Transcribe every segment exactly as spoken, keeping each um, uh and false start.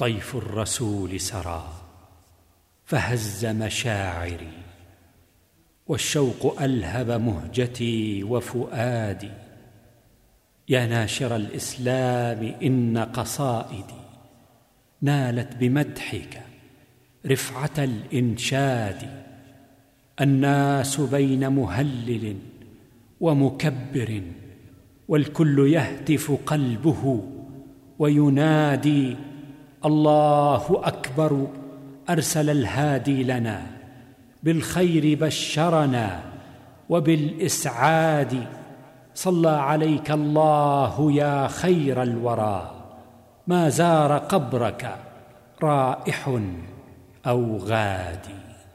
طيف الرسول سرى فهز مشاعري، والشوق ألهب مهجتي وفؤادي. يا ناشر الإسلام إن قصائدي نالت بمدحك رفعة الإنشاد. الناس بين مهلل ومكبر، والكل يهتف قلبه وينادي. الله أكبر أرسل الهادي لنا، بالخير بشرنا وبالإسعاد. صلى عليك الله يا خير الورى، ما زار قبرك رائح أو غادي.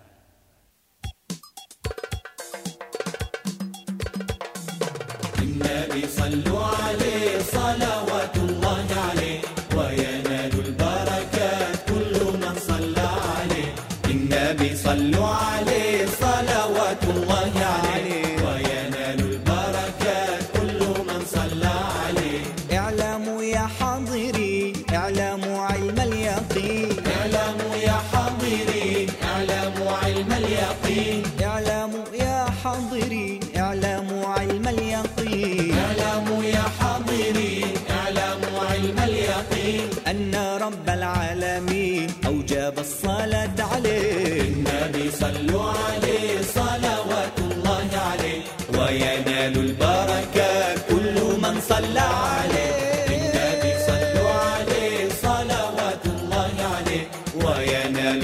النبي صلوا عليه صلوات الله عليه، وينال البركات كل من صلى عليه. النبي صلوا عليه صلوات الله عليه، وينال البركات كل من صلى عليه. اعلموا يا حاضرين اعلموا علم اليقين، اعلموا يا حاضرين اعلموا علم اليقين، اعلموا يا حاضرين اعلموا علم اليقين، اعلموا يا حاضرين اعلموا علم اليقين، أن رب العالمين أوجب الصلاة عليه. النبي صلوا عليه صلوات الله عليه، وينال البركات كل من صلى عليه. النبي صلوا عليه صلوات الله عليه، وينال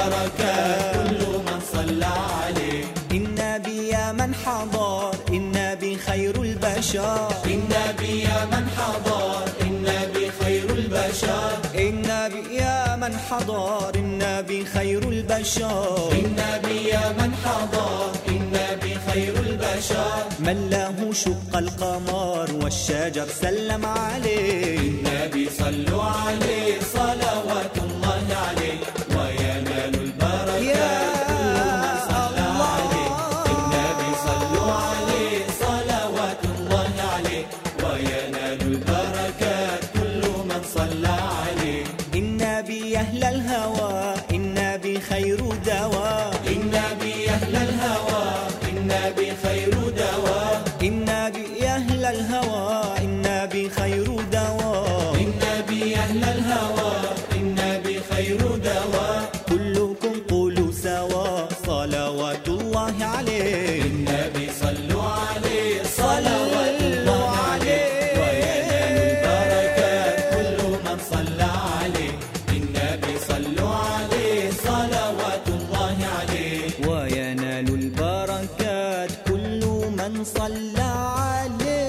البركات كل من صلى عليه. النبي يا من حضر النبي خير البشر، النبي يا من حضر النبي خير البشر، النبي يا من حضر النبي خير البشر، النبي يا من حضر النبي خير البشر. من له شق القمر والشجر سلم عليه. النبي صلوا عليه صلوات الله عليه، وينال البركات كل من صلى عليه. النبي صلوا عليه صلوات الله عليه، وينال البركات كل من صلى عليه. النبي أهل الهوى النبي خير دواء، النبي أهل الهوى النبي خير دواء، النبي أهل الهوى النبي خير دواء، النبي أهل الهوى النبي خير دواء. كلكم قولوا سوا صلوات الله عليه. النبي صلوا عليه صلوات الله عليه، وينال البركات كل من صلى عليه. النبي صلوا عليه صلوات الله عليه، وينال البركات كل من صلى عليه.